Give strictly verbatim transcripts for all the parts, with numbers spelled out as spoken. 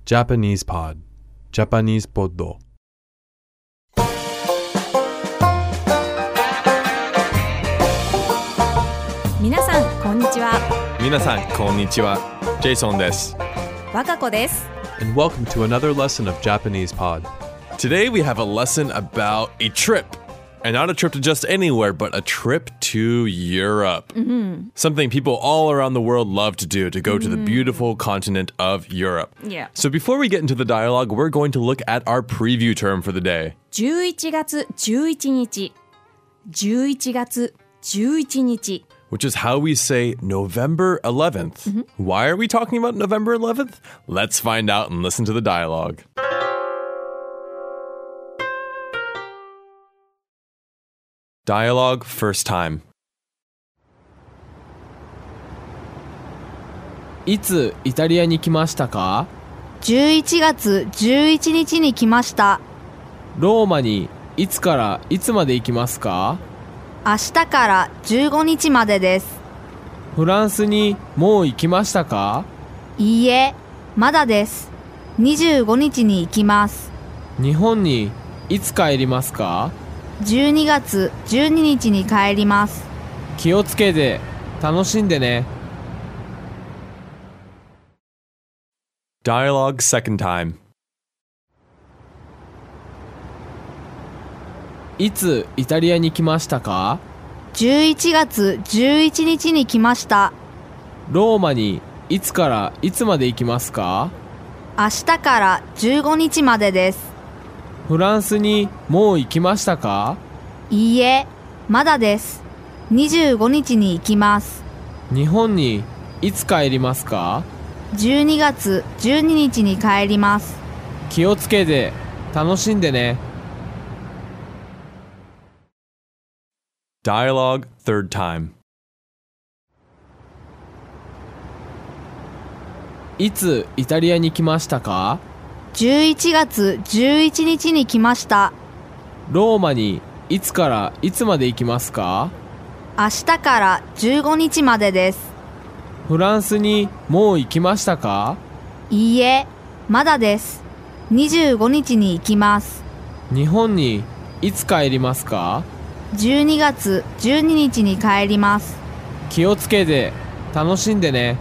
Japanese Pod Japanese Pod 皆さんこんにちは。 皆さんこんにちは。ジェイソンです。 若子です。 And welcome to another lesson of Japanese Pod. Today we have a lesson about a trip. And not a trip to just anywhere, but a trip to Europe. Mm-hmm. Something people all around the world love to do, to go mm-hmm. to the beautiful continent of Europe. Yeah. So before we get into the dialogue, we're going to look at our preview term for the day. じゅういちがつじゅういちにち。じゅういちがつじゅういちにち。 Which is how we say November eleventh. Mm-hmm. Why are we talking about November eleventh? Let's find out and listen to the dialogue. Dialogue first time. いつイタリアに来ましたか？ じゅういちがつじゅういちにちに来ました。 ローマにいつからいつまで行きますか？ 明日からじゅうごにちまでです。 フランスにもう行きましたか？ いいえ、まだです。にじゅうごにちに行きます。 日本にいつ帰りますか？ じゅうにがつじゅうににちに帰ります。 気をつけて楽しんでね。 Dialogue second time. いつイタリアに来ましたか？ じゅういちがつじゅういちにちに来ました。 ローマにいつからいつまで行きますか？ 明日からじゅうごにちまでです。 フランスにもう行きましたか？ いいえ、まだです。にじゅうごにちに行きます。 日本にいつ帰りますか？ じゅうにがつじゅうににちに帰ります。 気をつけて楽しんでね。 Dialogue third time. いつイタリアに来ましたか？ じゅういちがつじゅういちにちに来ました。 ローマにいつからいつまで行きますか？ 明日からじゅうごにちまでです。 フランスにもう行きましたか？ いいえ、まだです。にじゅうごにちに行きます。 日本にいつ帰りますか？ じゅうにがつじゅうににちに帰ります。 気をつけて楽しんでね。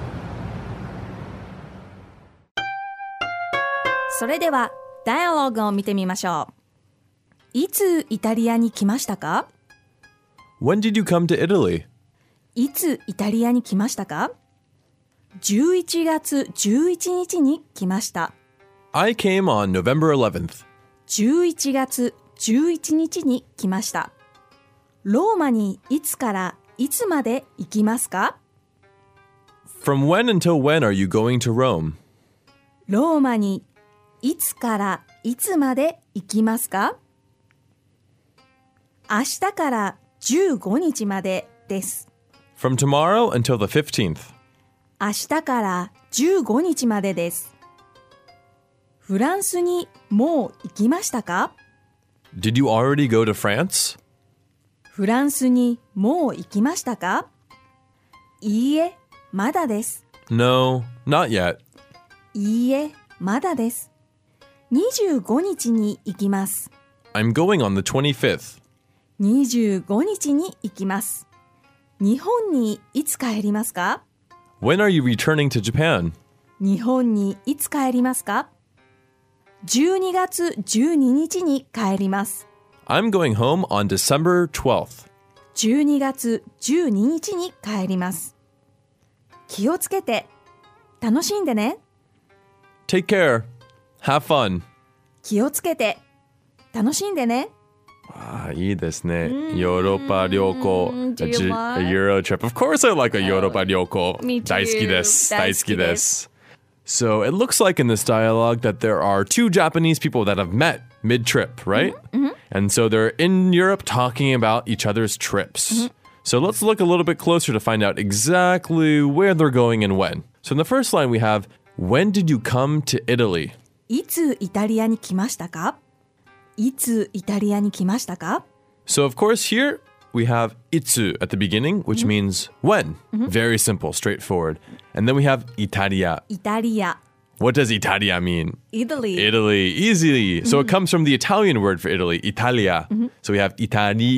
それではダイアログを見てみましょう。いつイタリアに来ましたか？ When did you come to Italy? いつイタリアに来ましたか？じゅういちがつじゅういちにちに来ました。 I came on November eleventh. じゅういちがつじゅういちにちに来ました。ローマにいつからいつまで行きますか？ From when until when are you going to Rome? ローマにいつからいつまで行きますか？明日からじゅうごにちまでです。 From tomorrow until the fifteenth. 明日からじゅうごにちまでです。フランスにもう行きましたか？ Did you already go to France? フランスにもう行きましたか？いいえ、まだです。 No, not yet. いいえ、まだです。にじゅうごにちに行きます。 I'm going on the twenty-fifth. にじゅうごにちに行きます。日本にいつ帰りますか？ When are you returning to Japan? 日本にいつ帰りますか？じゅうにがつじゅうににちに帰ります。 I'm going home on December twelfth. じゅうにがつじゅうににちに帰ります。気をつけて楽しんでね。 Take care. Have fun. 気をつけて楽しんでね。 ああ、いいですね。ヨーロッパ旅行。 Do you like? A Euro trip. Of course I like a ヨーロッパ旅行。 Me too. 大好きです。大好きです。 大好きです。 So it looks like in this dialogue that there are two Japanese people that have met mid-trip, right? Mm-hmm, mm-hmm. And so they're in Europe talking about each other's trips. Mm-hmm. So let's look a little bit closer to find out exactly where they're going and when. So in the first line we have, when did you come to Italy? いつイタリアに来ましたか？いつイタリアに来ましたか？ So of course here we have itsu at the beginning, which mm-hmm. means when. Mm-hmm. Very simple, straightforward. And then we have Italia. イタリア What does Italia mean? Italy. Italy, easily. So it comes from the Italian word for Italy, Italia. So we have Italia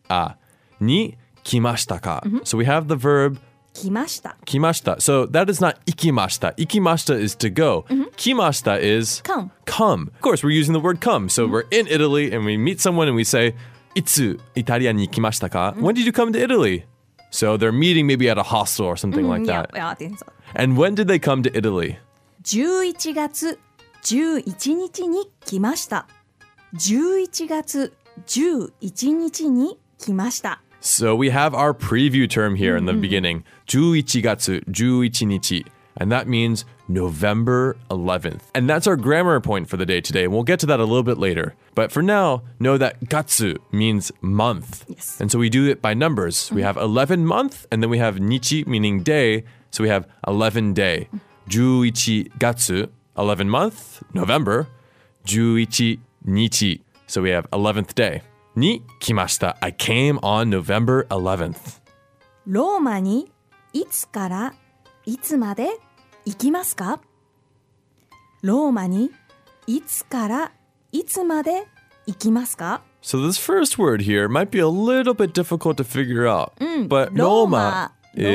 ni kimashita ka. So we have the verb 来ました。 kimashita. So that is not ikimashita. Ikimashita is to go. Kimashita is Come. come. Of course, we're using the word come. So we're in Italy and we meet someone and we say, Itsu Italia ni kimashita ka? When did you come to Italy? So they're meeting maybe at a hostel or something like Yeah, that. yeah, I think so. And when did they come to Italy? じゅういちがつじゅういちにちに来ました。じゅういちがつじゅういちにちに来ました。 So we have our preview term here in the beginning. じゅういちがつじゅういちにち. And that means November eleventh. And that's our grammar point for the day today. And we'll get to that a little bit later. But for now, know that gatsu means month. Yes. And so we do it by numbers. We have eleven month, and then we have nichi, meaning day. So we have eleven day. じゅういちがつ, eleven month, November. じゅういちにち. So we have eleventh day. に来ました. I came on November eleventh. ローマにいつからいつまで行きますか？ローマにいつからいつまで行きますか？ So this first word here might be a little bit difficult to figure out. But Roma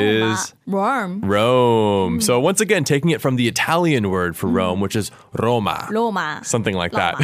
is Rome. Rome. So once again, taking it from the Italian word for Rome, which is Roma. ローマ。 Something like that.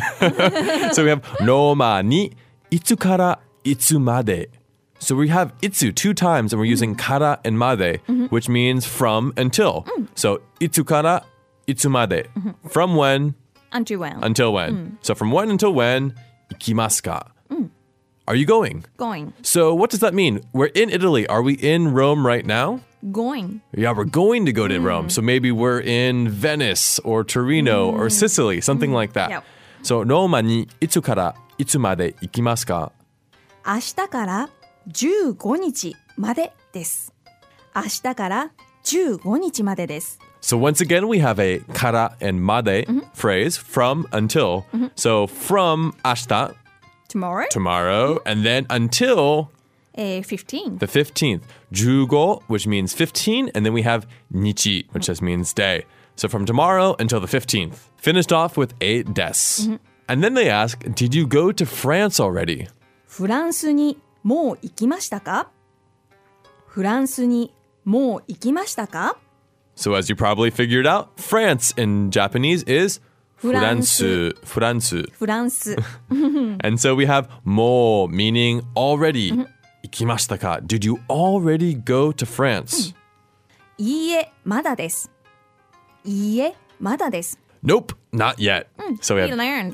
So we have Roma ni itsu kara itsu made. So we have itsu two times and we're using kara and made, which means from until. So itsu kara itsu made. From when Until when? until when. So from when until when, ikimasu ka? Are you going? Going. So what does that mean? We're in Italy. Are we in Rome right now? Going. Yeah, we're going to go to Rome. So maybe we're in Venice or Torino or Sicily, something like that. Yep. So Roma ni itsu kara itsu made ikimasu ka? 明日からじゅうごにちまでです。明日からじゅうごにちまでです。 So once again, we have a kara and made phrase, from until. So from ashita, Tomorrow? tomorrow, and then until Eh, fifteen. the fifteenth. Jugo, which means fifteen, and then we have nichi, which just means day. So from tomorrow until the fifteenth. Finished off with a des. And then they ask, did you go to France already? フランスにもう行きましたか？フランスにもう行きましたか？ So as you probably figured out, France in Japanese is フランス. フランス. フランス。 And so we have もう meaning already. 行きましたか? Did you already go to France? いいえ、まだです。いいえ、まだです。 Nope, not yet. So we We have learned.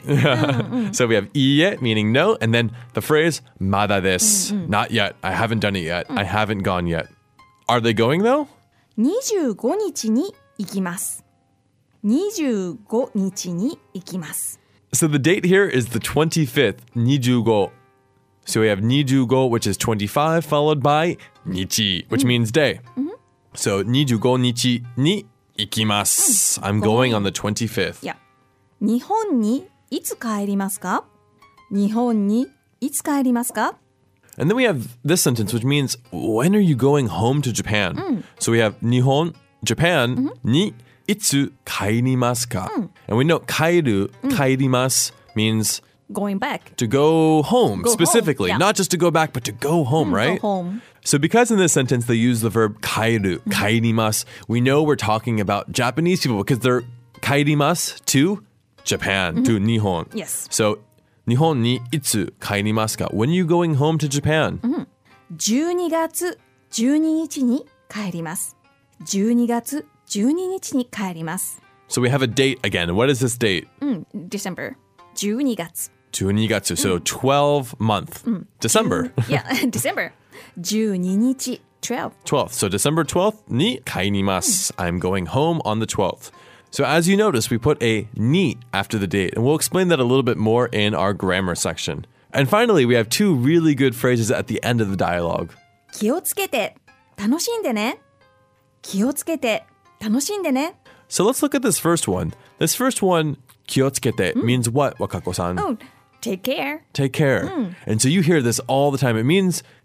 so we have iie meaning no, and then the phrase mada desu, not yet. I haven't done it yet. I haven't gone yet. Are they going though? にじゅうごにちに行きます。にじゅうごにちに行きます。 So the date here is the twenty-fifth, nijugo. So we have nijugo, which is twenty-five, followed by nichi, which means day. So nijugo nichi ni ikimasu. I'm going on the twenty-fifth. いや、日本にいつ帰りますか？日本にいつ帰りますか？ And then we have this sentence, which means, when are you going home to Japan? So we have Nihon, Japan, ni itsu kairimasu ka? And we know kairu, kairimasu means Going back. to go home Go home, specifically, yeah. not just to go back, but to go home, right? Go home. So because in this sentence they use the verb kairu, kairimasu, we know we're talking about Japanese people because they're kairimasu to Japan, to Nihon. Yes. So, Nihon ni itsu kairimasu ka? When are you going home to Japan? じゅうにがつじゅうににちに帰ります。じゅうにがつじゅうににちに帰ります。 So we have a date again. What is this date? うん、December。じゅうにがつ。 じゅうにがつ. So twelve month. December. Yeah, December。じゅうににち。twelve. twelfth. So December twelfth, ni kairimasu. I'm going home on the twelfth. So as you notice, we put a ni after the date, and we'll explain that a little bit more in our grammar section. And finally, we have two really good phrases at the end of the dialogue. 気をつけて楽しんでね。気をつけて楽しんでね。 So let's look at this first one. This first one, kiotsukete, means what, Wakako-san? Oh, take care. Take care. And so you hear this all the time. It means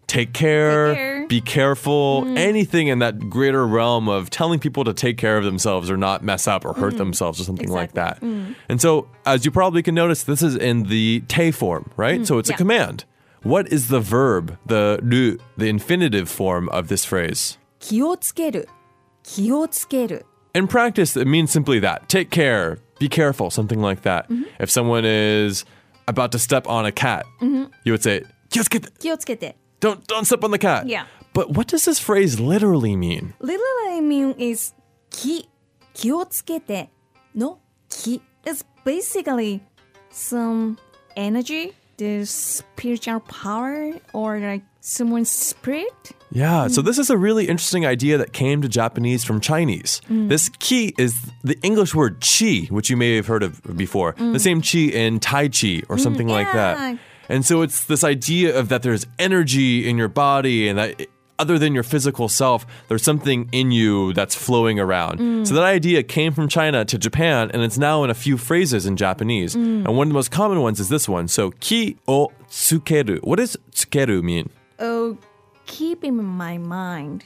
take care, Take care. be careful, anything in that greater realm of telling people to take care of themselves or not mess up or hurt themselves or something like that. And so, as you probably can notice, this is in the te form, right? So it's a yeah. command. What is the verb, the ru, the infinitive form of this phrase? 気をつける。気をつける。 In practice, it means simply that. Take care, be careful, something like that. If someone is about to step on a cat, you would say, 気をつけて. 気をつけて。 Don't, don't step on the cat. Yeah. But what does this phrase literally mean? Literally mean is 気。気をつけての気 is basically some energy, the spiritual power or like someone's spirit. Yeah, so this is a really interesting idea that came to Japanese from Chinese. This ki is the English word chi, which you may have heard of before. The same chi in Tai Chi or something like yeah. that. And so it's this idea of that there's energy in your body and that other than your physical self, there's something in you that's flowing around. So that idea came from China to Japan, and it's now in a few phrases in Japanese. And one of the most common ones is this one. So, ki o tsukeru. What does tsukeru mean? Oh, keep in my mind.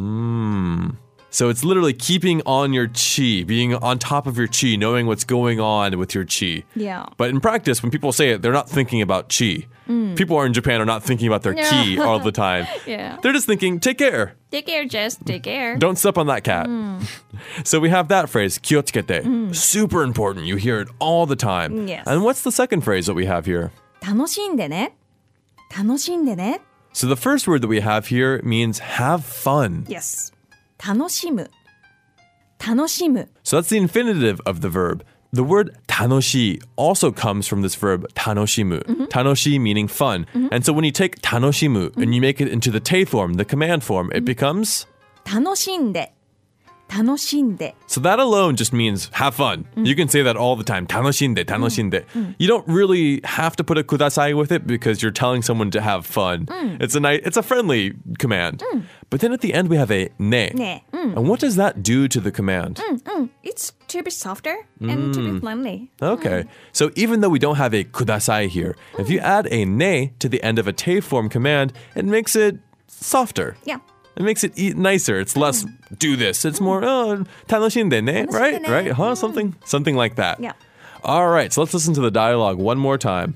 Mm. So it's literally keeping on your chi, being on top of your chi, knowing what's going on with your chi. Yeah. But in practice, when people say it, they're not thinking about chi. People are in Japan are not thinking about their ki all the time. Yeah. They're just thinking, take care. Take care, just take care. Don't step on that cat. So we have that phrase, kiotsukete. Super important. You hear it all the time. Yes. And what's the second phrase that we have here? 楽しんでね。楽しんでね。 So the first word that we have here means have fun. Yes. 楽しむ。楽しむ。 So that's the infinitive of the verb. The word tanoshi also comes from this verb tanoshimu. Tanoshi meaning fun. And so when you take tanoshimu and you make it into the te form, the command form, it becomes... 楽しんで。楽しんで。 So that alone just means have fun. You can say that all the time. Tanoshinde, tanoshinde. You don't really have to put a kudasai with it because you're telling someone to have fun. It's a nice, it's a friendly command. But then at the end we have a ne. ね。うん。 And what does that do to the command? It's to be softer and to be friendly. Okay. So even though we don't have a kudasai here, if you add a ne to the end of a te form command, it makes it softer. Yeah. It makes it eat nicer. It's less do this. It's more oh, tanoshinde ne, right? ne. Right? Huh? Something something like that. Yeah. All right. So let's listen to the dialogue one more time.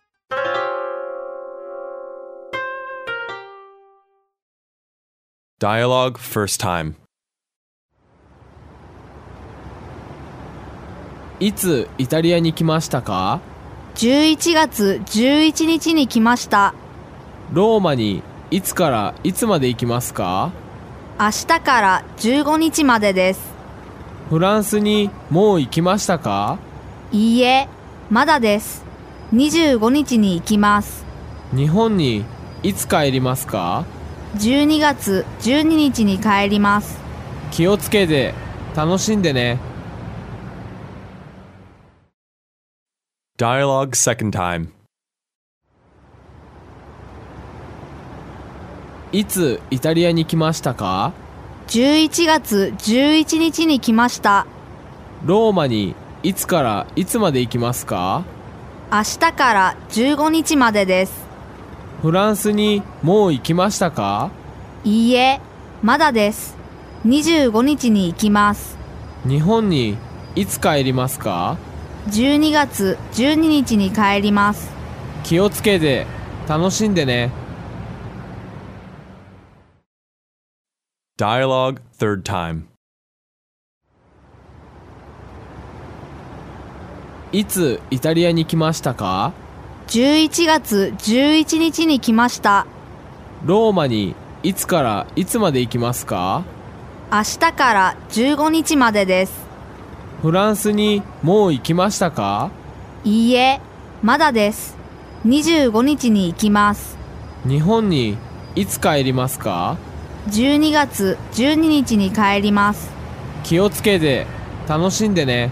Dialogue first time. いつイタリアに来ましたか？ じゅういちがつじゅういちにちに来ました。 ローマにいつからいつまで行きますか？ 明日からじゅうごにちまでです。 フランスにもう行きましたか？ いいえ、まだです。にじゅうごにちに行きます。 日本にいつ帰りますか？ じゅうにがつじゅうににちに帰ります。 気をつけて楽しんでね。 Dialogue second time. いつイタリアに来ましたか？ じゅういちがつじゅういちにちに来ました。 ローマにいつからいつまで行きますか？ 明日からじゅうごにちまでです。 フランスにもう行きましたか？ いいえ、まだです。にじゅうごにちに行きます。 日本にいつ帰りますか？ じゅうにがつじゅうににちに帰ります。 気をつけて楽しんでね。 Dialogue third time. いつイタリアに来ましたか？ じゅういちがつじゅういちにちに来ました。 ローマにいつからいつまで行きますか？ 明日からじゅうごにちまでです。 フランスにもう行きましたか？ いいえ、まだです。にじゅうごにちに行きます。 日本にいつ帰りますか？ じゅうにがつじゅうににちに帰ります。 気をつけて楽しんでね。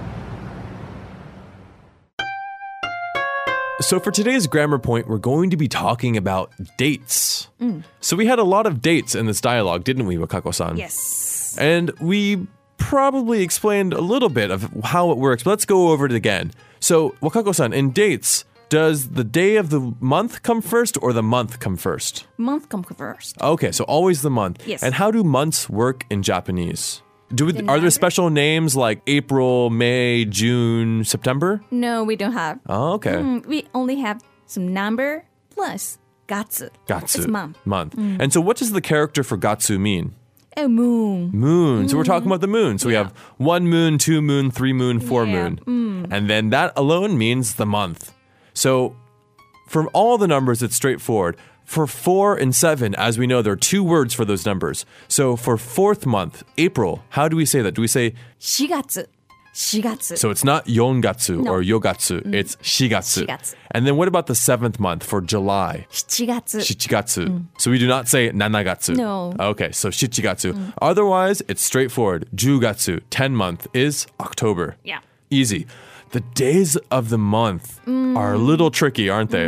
So for today's grammar point, we're going to be talking about dates. So we had a lot of dates in this dialogue, didn't we, Wakako-san? Yes. And we probably explained a little bit of how it works, but let's go over it again. So, Wakako-san, in dates, Does the day of the month come first or the month come first? Month come first. Okay, so always the month. Yes. And how do months work in Japanese? Do we, The are there number? special names like April, May, June, September? No, we don't have. Oh, okay. Mm, we only have some number plus gatsu. Gatsu. It's month. Month. And so what does the character for gatsu mean? Oh, moon. Moon. So we're talking about the moon. So we have one moon, two moon, three moon, four Yeah. moon. And then that alone means the month. So from all the numbers, it's straightforward. For four and seven, as we know, there are two words for those numbers. So for fourth month, April, how do we say that? Do we say, しがつ。しがつ。 so it's not yongatsu No. or yogatsu, it's shigatsu. Shigatsu. And then what about the seventh month for July? しちがつ。 Shichigatsu. So we do not say nanagatsu. No. Okay, so shichigatsu. Otherwise, it's straightforward. Jugatsu, ten month, is October. Yeah. Easy. The days of the month are a little tricky, aren't they?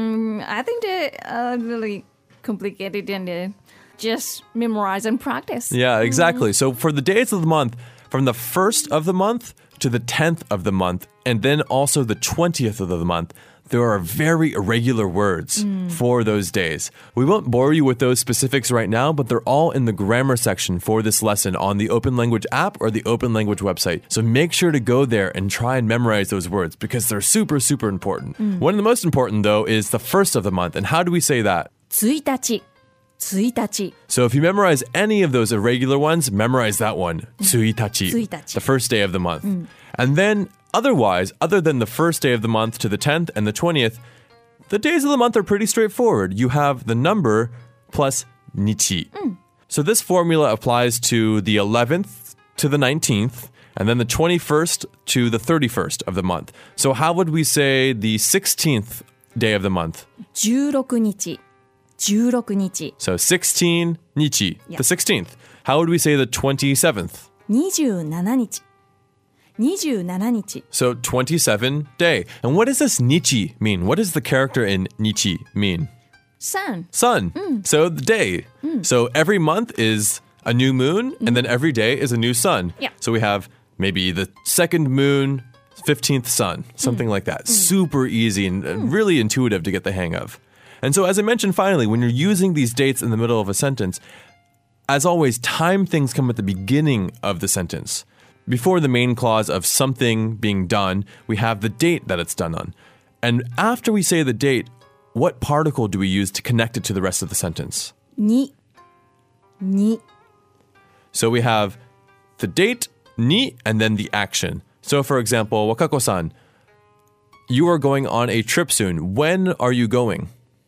I think they're uh, really complicated and uh, just memorize and practice. Yeah, exactly. So for the days of the month, from the first of the month to the tenth of the month, and then also the twentieth of the month, there are very irregular words for those days. We won't bore you with those specifics right now, but they're all in the grammar section for this lesson on the Open Language app or the Open Language website. So make sure to go there and try and memorize those words because they're super, super important. One of the most important, though, is the first of the month. And how do we say that? ついたち。ついたち。 So if you memorize any of those irregular ones, memorize that one. Tsuitachi. Tsuitachi. The first day of the month. And then otherwise, other than the first day of the month to the tenth and the twentieth, the days of the month are pretty straightforward. You have the number plus nichi. So this formula applies to the eleventh to the nineteenth and then the twenty-first to the thirty-first of the month. So how would we say the sixteenth day of the month? じゅうろくにち。じゅうろくにち。 So sixteen nichi, Yeah. the sixteenth. How would we say the twenty-seventh? にじゅうななにち。にじゅうななにち。 So twenty-seven day. And what does this nichi mean? What does the character in nichi mean? Sun. Sun. So the day. So every month is a new moon, and then every day is a new sun. Yeah. So we have maybe the second moon, fifteenth sun, something like that. Super easy and uh, really intuitive to get the hang of. And so, as I mentioned finally, when you're using these dates in the middle of a sentence, as always, time things come at the beginning of the sentence. Before the main clause of something being done, we have the date that it's done on. And after we say the date, what particle do we use to connect it to the rest of the sentence? に。に。 So we have the date, ni, and then the action. So for example, Wakako-san, you are going on a trip soon. When are you going?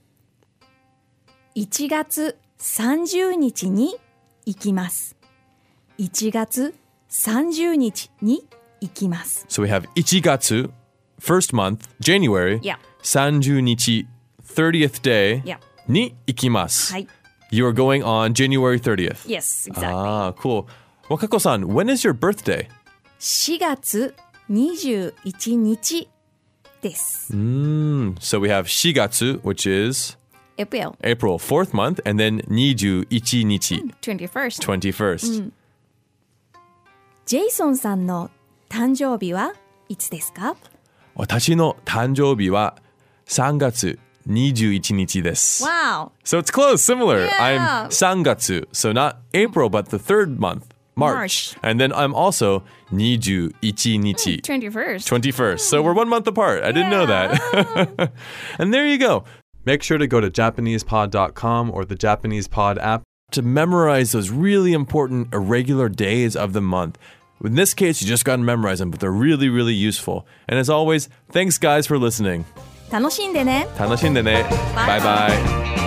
いちがつさんじゅうにちに行きます。いちがつさんじゅうにちに行きます。 So we have ichigatsu, first month, January. Yeah. Sanju nichi, thirtieth day. Yeah. Ni ikimasu. はい。 You are going on January thirtieth. Yes, exactly. Ah, cool. Wakako-san, when is your birthday? しがつにじゅういちにちです。 Mm, so we have shigatsu, which is April April, fourth month, and then nijuichi nichi, twenty-first. twenty-first. ジェイソンさんの誕生日はいつですか？ 私の誕生日はさんがつにじゅういちにちです。 Wow! So it's close, similar. Yeah. I'm sangatsu, so not April, but the third month, March. March. And then I'm also nijuichi nichi, twenty-first. twenty-first. So we're one month apart. I didn't know that. And there you go. Make sure to go to Japanese pod dot com or the Japanese Pod app To memorize those really important irregular days of the month. In this case, you just got to memorize them, but they're really, really useful. And as always, thanks guys for listening. 楽しんでね。 楽しんでね. Bye bye.